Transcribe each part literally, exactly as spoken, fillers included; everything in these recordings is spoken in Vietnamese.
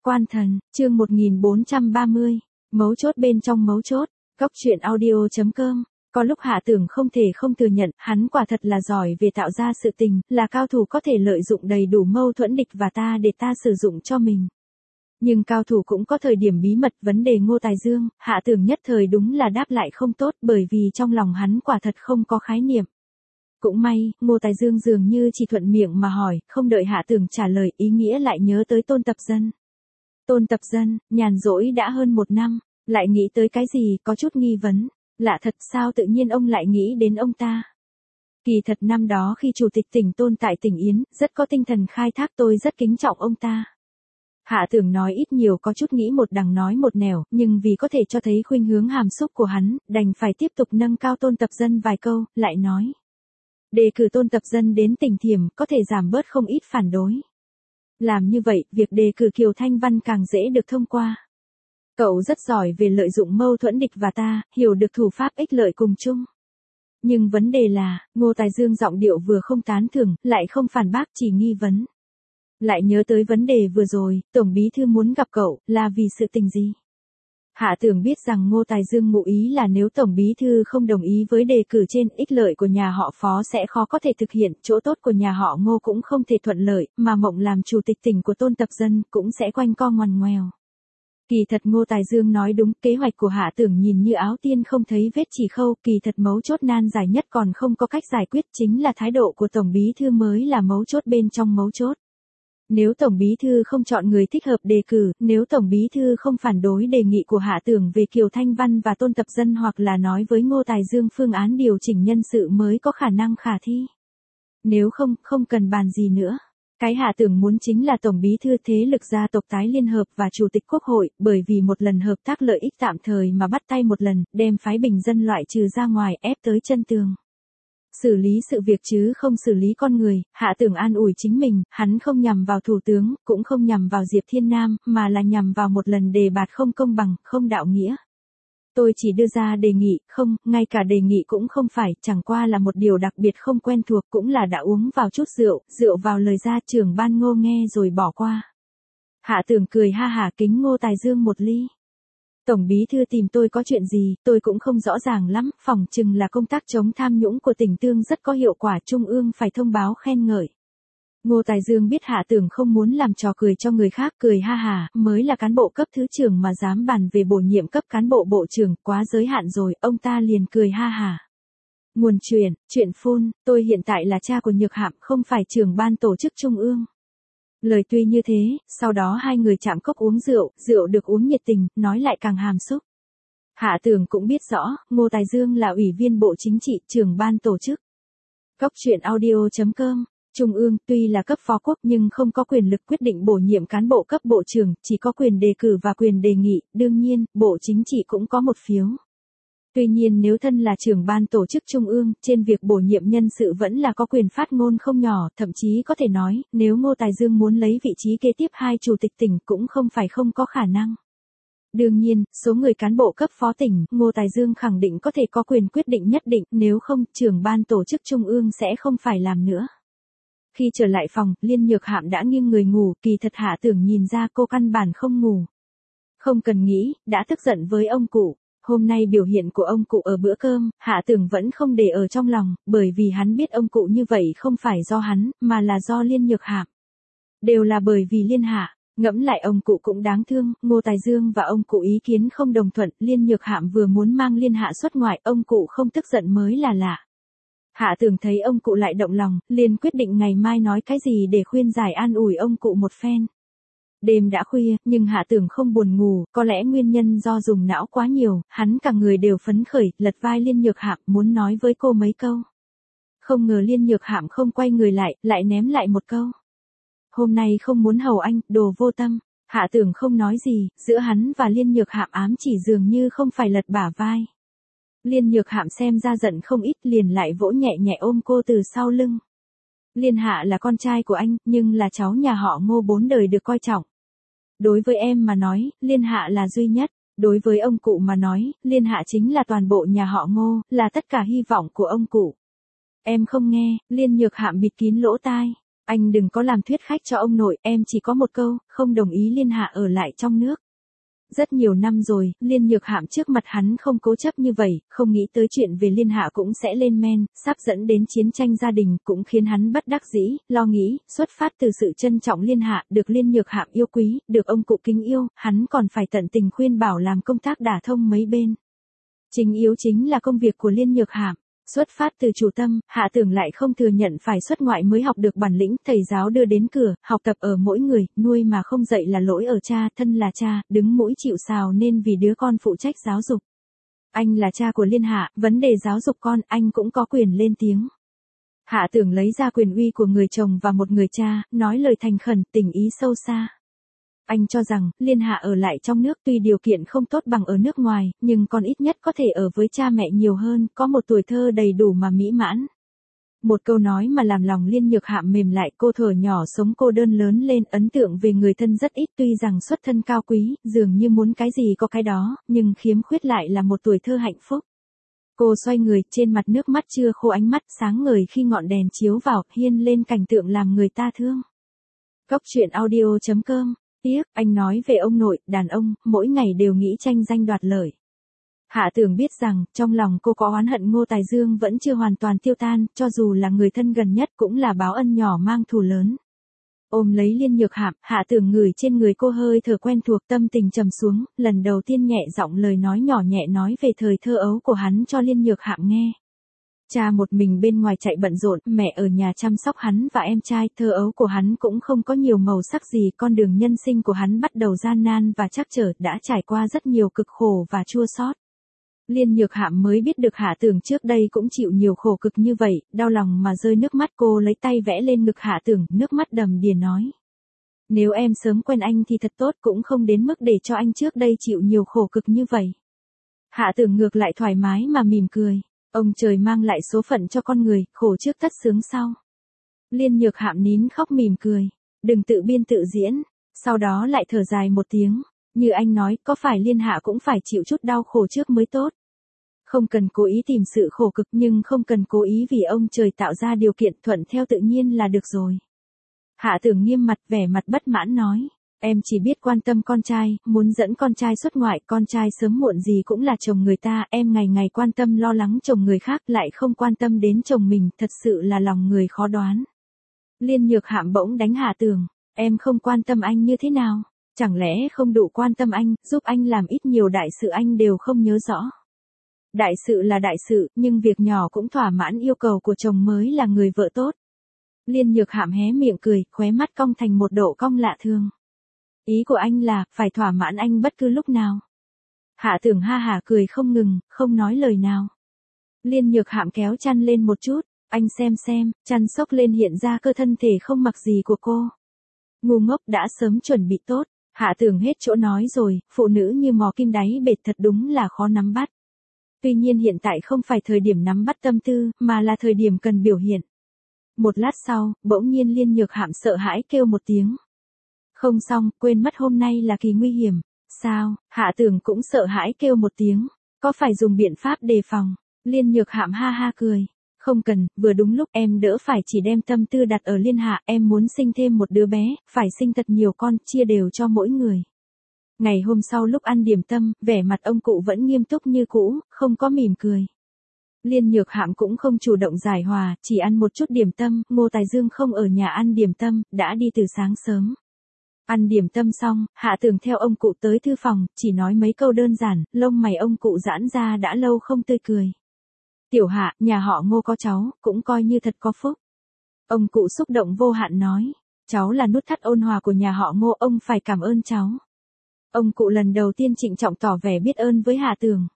Quan thần, chương một nghìn bốn trăm ba mươi, mấu chốt bên trong mấu chốt, góc truyện audio.com. Có lúc Hạ Tưởng không thể không thừa nhận, hắn quả thật là giỏi về tạo ra sự tình, là cao thủ có thể lợi dụng đầy đủ mâu thuẫn địch và ta để ta sử dụng cho mình. Nhưng cao thủ cũng có thời điểm bí mật, vấn đề Ngô Tài Dương, Hạ Tưởng nhất thời đúng là đáp lại không tốt, bởi vì trong lòng hắn quả thật không có khái niệm. Cũng may, Ngô Tài Dương dường như chỉ thuận miệng mà hỏi, không đợi Hạ Tưởng trả lời, ý nghĩa lại nhớ tới Tôn Tập Dân. Tôn Tập Dân, nhàn rỗi đã hơn một năm, lại nghĩ tới cái gì, có chút nghi vấn. Lạ thật, sao tự nhiên ông lại nghĩ đến ông ta? Kỳ thật năm đó khi chủ tịch tỉnh Tôn tại tỉnh Yến, rất có tinh thần khai thác, tôi rất kính trọng ông ta. Hạ Tưởng nói ít nhiều có chút nghĩ một đằng nói một nẻo, nhưng vì có thể cho thấy khuynh hướng hàm xúc của hắn, đành phải tiếp tục nâng cao Tôn Tập Dân vài câu, lại nói. Đề cử Tôn Tập Dân đến tỉnh Thiểm, có thể giảm bớt không ít phản đối. Làm như vậy, việc đề cử Kiều Thanh Văn càng dễ được thông qua. Cậu rất giỏi về lợi dụng mâu thuẫn địch và ta, hiểu được thủ pháp ích lợi cùng chung. Nhưng vấn đề là, Ngô Tài Dương giọng điệu vừa không tán thưởng, lại không phản bác, chỉ nghi vấn. Lại nhớ tới vấn đề vừa rồi, Tổng Bí Thư muốn gặp cậu, là vì sự tình gì? Hạ Tưởng biết rằng Ngô Tài Dương ngụ ý là nếu Tổng Bí Thư không đồng ý với đề cử trên, ích lợi của nhà họ Phó sẽ khó có thể thực hiện, chỗ tốt của nhà họ Ngô cũng không thể thuận lợi, mà mộng làm chủ tịch tỉnh của Tôn Tập Dân cũng sẽ quanh co ngoằn ngoèo. Kỳ thật Ngô Tài Dương nói đúng, kế hoạch của Hạ Tưởng nhìn như áo tiên không thấy vết chỉ khâu, kỳ thật mấu chốt nan giải nhất còn không có cách giải quyết, chính là thái độ của Tổng Bí Thư mới là mấu chốt bên trong mấu chốt. Nếu Tổng Bí Thư không chọn người thích hợp đề cử, nếu Tổng Bí Thư không phản đối đề nghị của Hạ Tưởng về Kiều Thanh Văn và Tôn Tập Dân hoặc là nói với Ngô Tài Dương phương án điều chỉnh nhân sự mới có khả năng khả thi. Nếu không, không cần bàn gì nữa. Cái Hạ Tưởng muốn chính là Tổng Bí Thư thế lực gia tộc tái liên hợp và Chủ tịch Quốc hội, bởi vì một lần hợp tác lợi ích tạm thời mà bắt tay một lần, đem phái bình dân loại trừ ra ngoài, ép tới chân tường. Xử lý sự việc chứ không xử lý con người, Hạ Tưởng an ủi chính mình, hắn không nhằm vào thủ tướng, cũng không nhằm vào Diệp Thiên Nam, mà là nhằm vào một lần đề bạt không công bằng, không đạo nghĩa. Tôi chỉ đưa ra đề nghị, không, ngay cả đề nghị cũng không phải, chẳng qua là một điều đặc biệt không quen thuộc, cũng là đã uống vào chút rượu, rượu vào lời ra, trưởng ban Ngô nghe rồi bỏ qua. Hạ Tưởng cười ha hả kính Ngô Tài Dương một ly. Tổng Bí Thư tìm tôi có chuyện gì, tôi cũng không rõ ràng lắm, phỏng chừng là công tác chống tham nhũng của tỉnh Tương rất có hiệu quả, Trung ương phải thông báo khen ngợi. Ngô Tài Dương biết Hạ Tưởng không muốn làm trò cười cho người khác, cười ha hả, mới là cán bộ cấp thứ trưởng mà dám bàn về bổ nhiệm cấp cán bộ bộ trưởng, quá giới hạn rồi, ông ta liền cười ha hả. Nguồn truyền, chuyện phun, tôi hiện tại là cha của Nhược Hạm, không phải trưởng ban tổ chức Trung ương. Lời tuy như thế, sau đó hai người chạm cốc uống rượu, rượu được uống nhiệt tình, nói lại càng hàm xúc. Hạ Tưởng cũng biết rõ, Ngô Tài Dương là ủy viên Bộ Chính trị, trưởng ban tổ chức. Góc truyện audio.com. Trung ương tuy là cấp phó quốc nhưng không có quyền lực quyết định bổ nhiệm cán bộ cấp bộ trưởng, chỉ có quyền đề cử và quyền đề nghị, đương nhiên, Bộ Chính trị cũng có một phiếu. Tuy nhiên nếu thân là trưởng ban tổ chức Trung ương, trên việc bổ nhiệm nhân sự vẫn là có quyền phát ngôn không nhỏ, thậm chí có thể nói, nếu Ngô Tài Dương muốn lấy vị trí kế tiếp hai chủ tịch tỉnh cũng không phải không có khả năng. Đương nhiên, số người cán bộ cấp phó tỉnh, Ngô Tài Dương khẳng định có thể có quyền quyết định nhất định, nếu không, trưởng ban tổ chức Trung ương sẽ không phải làm nữa. Khi trở lại phòng, Liên Nhược Hạm đã nghiêng người ngủ, kỳ thật Hạ Tưởng nhìn ra cô căn bản không ngủ. Không cần nghĩ, đã tức giận với ông cụ. Hôm nay biểu hiện của ông cụ ở bữa cơm, Hạ Tưởng vẫn không để ở trong lòng, bởi vì hắn biết ông cụ như vậy không phải do hắn, mà là do Liên Nhược Hạm. Đều là bởi vì Liên Hạ, ngẫm lại ông cụ cũng đáng thương, Ngô Tài Dương và ông cụ ý kiến không đồng thuận, Liên Nhược Hạm vừa muốn mang Liên Hạ xuất ngoại, ông cụ không tức giận mới là lạ. Hạ Tưởng thấy ông cụ lại động lòng, liền quyết định ngày mai nói cái gì để khuyên giải an ủi ông cụ một phen. Đêm đã khuya, nhưng Hạ Tưởng không buồn ngủ, có lẽ nguyên nhân do dùng não quá nhiều, hắn cả người đều phấn khởi, lật vai Liên Nhược Hạm, muốn nói với cô mấy câu. Không ngờ Liên Nhược Hạm không quay người lại, lại ném lại một câu. Hôm nay không muốn hầu anh, đồ vô tâm. Hạ Tưởng không nói gì, giữa hắn và Liên Nhược Hạm ám chỉ dường như không phải lật bả vai. Liên Nhược Hạm xem ra giận không ít, liền lại vỗ nhẹ nhẹ ôm cô từ sau lưng. Liên Hạ là con trai của anh, nhưng là cháu nhà họ Ngô bốn đời được coi trọng. Đối với em mà nói, Liên Hạ là duy nhất. Đối với ông cụ mà nói, Liên Hạ chính là toàn bộ nhà họ Ngô, là tất cả hy vọng của ông cụ. Em không nghe, Liên Nhược Hạm bịt kín lỗ tai. Anh đừng có làm thuyết khách cho ông nội, em chỉ có một câu, không đồng ý Liên Hạ ở lại trong nước. Rất nhiều năm rồi, Liên Nhược Hạm trước mặt hắn không cố chấp như vậy, không nghĩ tới chuyện về Liên Hạ cũng sẽ lên men, sắp dẫn đến chiến tranh gia đình cũng khiến hắn bất đắc dĩ, lo nghĩ, xuất phát từ sự trân trọng Liên Hạ, được Liên Nhược Hạm yêu quý, được ông cụ kính yêu, hắn còn phải tận tình khuyên bảo làm công tác đả thông mấy bên. Chính yếu chính là công việc của Liên Nhược Hạm. Xuất phát từ chủ tâm, Hạ Tưởng lại không thừa nhận phải xuất ngoại mới học được bản lĩnh, thầy giáo đưa đến cửa, học tập ở mỗi người, nuôi mà không dạy là lỗi ở cha, thân là cha, đứng mũi chịu sào nên vì đứa con phụ trách giáo dục. Anh là cha của Liên Hạ, vấn đề giáo dục con, anh cũng có quyền lên tiếng. Hạ Tưởng lấy ra quyền uy của người chồng và một người cha, nói lời thành khẩn, tình ý sâu xa. Anh cho rằng, Liên Hạ ở lại trong nước tuy điều kiện không tốt bằng ở nước ngoài, nhưng còn ít nhất có thể ở với cha mẹ nhiều hơn, có một tuổi thơ đầy đủ mà mỹ mãn. Một câu nói mà làm lòng Liên Nhược Hạm mềm lại, cô thuở nhỏ sống cô đơn lớn lên, ấn tượng về người thân rất ít, tuy rằng xuất thân cao quý, dường như muốn cái gì có cái đó, nhưng khiếm khuyết lại là một tuổi thơ hạnh phúc. Cô xoay người, trên mặt nước mắt chưa khô, ánh mắt sáng ngời khi ngọn đèn chiếu vào, hiên lên cảnh tượng làm người ta thương. Góc truyện audio chấm com. Tiếc, anh nói về ông nội, đàn ông, mỗi ngày đều nghĩ tranh danh đoạt lợi. Hạ Tưởng biết rằng, trong lòng cô có oán hận Ngô Tài Dương vẫn chưa hoàn toàn tiêu tan, cho dù là người thân gần nhất cũng là báo ân nhỏ mang thù lớn. Ôm lấy Liên Nhược Hạm, Hạ Tưởng ngửi trên người cô hơi thở quen thuộc, tâm tình trầm xuống, lần đầu tiên nhẹ giọng lời nói nhỏ nhẹ nói về thời thơ ấu của hắn cho Liên Nhược Hạm nghe. Cha một mình bên ngoài chạy bận rộn, mẹ ở nhà chăm sóc hắn và em trai, thơ ấu của hắn cũng không có nhiều màu sắc gì, con đường nhân sinh của hắn bắt đầu gian nan và trắc trở, đã trải qua rất nhiều cực khổ và chua xót. Liên Nhược Hạm mới biết được Hạ Tưởng trước đây cũng chịu nhiều khổ cực như vậy, đau lòng mà rơi nước mắt, cô lấy tay vẽ lên ngực Hạ Tưởng, nước mắt đầm đìa nói. Nếu em sớm quen anh thì thật tốt, cũng không đến mức để cho anh trước đây chịu nhiều khổ cực như vậy. Hạ Tưởng ngược lại thoải mái mà mỉm cười. Ông trời mang lại số phận cho con người, khổ trước tất sướng sau. Liên Nhược Hạm nín khóc mỉm cười. Đừng tự biên tự diễn. Sau đó lại thở dài một tiếng. Như anh nói, có phải Liên Hạ cũng phải chịu chút đau khổ trước mới tốt. Không cần cố ý tìm sự khổ cực, nhưng không cần cố ý vì ông trời tạo ra điều kiện, thuận theo tự nhiên là được rồi. Hạ Tưởng nghiêm mặt, vẻ mặt bất mãn nói. Em chỉ biết quan tâm con trai, muốn dẫn con trai xuất ngoại, con trai sớm muộn gì cũng là chồng người ta, em ngày ngày quan tâm lo lắng chồng người khác lại không quan tâm đến chồng mình, thật sự là lòng người khó đoán. Liên Nhược Hạm bỗng đánh Hạ Tưởng, em không quan tâm anh như thế nào, chẳng lẽ không đủ quan tâm anh, giúp anh làm ít nhiều đại sự anh đều không nhớ rõ. Đại sự là đại sự, nhưng việc nhỏ cũng thỏa mãn yêu cầu của chồng mới là người vợ tốt. Liên Nhược Hạm hé miệng cười, khóe mắt cong thành một độ cong lạ thường. Ý của anh là, phải thỏa mãn anh bất cứ lúc nào. Hạ Tưởng ha hả cười không ngừng, không nói lời nào. Liên Nhược Hạm kéo chăn lên một chút, anh xem xem, chăn xốc lên hiện ra cơ thân thể không mặc gì của cô. Ngu ngốc, đã sớm chuẩn bị tốt. Hạ Tưởng hết chỗ nói rồi, phụ nữ như mò kim đáy bệt thật đúng là khó nắm bắt. Tuy nhiên hiện tại không phải thời điểm nắm bắt tâm tư, mà là thời điểm cần biểu hiện. Một lát sau, bỗng nhiên Liên Nhược Hạm sợ hãi kêu một tiếng. Không xong, quên mất hôm nay là kỳ nguy hiểm. Sao? Hạ Tưởng cũng sợ hãi kêu một tiếng. Có phải dùng biện pháp đề phòng? Liên Nhược Hạm ha ha cười. Không cần, vừa đúng lúc em đỡ phải chỉ đem tâm tư đặt ở Liên Hạ, em muốn sinh thêm một đứa bé, phải sinh thật nhiều con, chia đều cho mỗi người. Ngày hôm sau lúc ăn điểm tâm, vẻ mặt ông cụ vẫn nghiêm túc như cũ, không có mỉm cười. Liên Nhược Hạm cũng không chủ động giải hòa, chỉ ăn một chút điểm tâm, Ngô Tài Dương không ở nhà ăn điểm tâm, đã đi từ sáng sớm. Ăn điểm tâm xong, Hạ Tưởng theo ông cụ tới thư phòng, chỉ nói mấy câu đơn giản, lông mày ông cụ giãn ra đã lâu không tươi cười. Tiểu Hạ, nhà họ Ngô có cháu, cũng coi như thật có phúc. Ông cụ xúc động vô hạn nói, cháu là nút thắt ôn hòa của nhà họ Ngô, ông phải cảm ơn cháu. Ông cụ lần đầu tiên trịnh trọng tỏ vẻ biết ơn với Hạ Tưởng.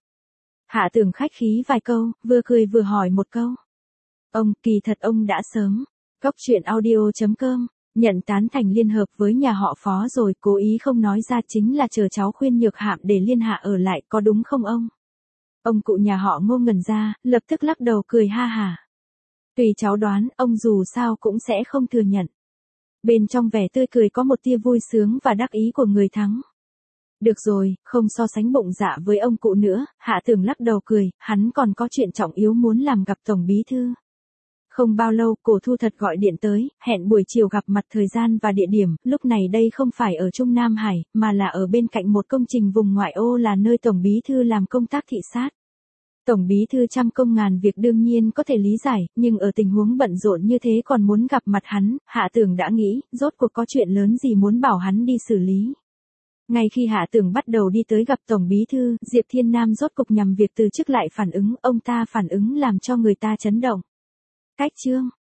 Hạ Tưởng khách khí vài câu, vừa cười vừa hỏi một câu. Ông, kỳ thật ông đã sớm. Góc truyện audio chấm com. Nhận tán thành liên hợp với nhà họ Phó rồi, cố ý không nói ra, chính là chờ cháu khuyên Nhược Hạm để Liên Hạ ở lại, có đúng không ông? Ông cụ nhà họ Ngô ngẩn ra, lập tức lắc đầu cười ha hả. Tùy cháu đoán, ông dù sao cũng sẽ không thừa nhận. Bên trong vẻ tươi cười có một tia vui sướng và đắc ý của người thắng. Được rồi, không so sánh bụng dạ với ông cụ nữa, Hạ Tưởng lắc đầu cười, hắn còn có chuyện trọng yếu muốn làm gặp Tổng Bí Thư. Không bao lâu, cổ thu thật gọi điện tới, hẹn buổi chiều gặp mặt thời gian và địa điểm, lúc này đây không phải ở Trung Nam Hải, mà là ở bên cạnh một công trình vùng ngoại ô là nơi Tổng Bí Thư làm công tác thị sát. Tổng Bí Thư trăm công ngàn việc đương nhiên có thể lý giải, nhưng ở tình huống bận rộn như thế còn muốn gặp mặt hắn, Hạ Tưởng đã nghĩ, rốt cuộc có chuyện lớn gì muốn bảo hắn đi xử lý. Ngay khi Hạ Tưởng bắt đầu đi tới gặp Tổng Bí Thư, Diệp Thiên Nam rốt cục nhằm việc từ chức lại phản ứng, ông ta phản ứng làm cho người ta chấn động. Cách chương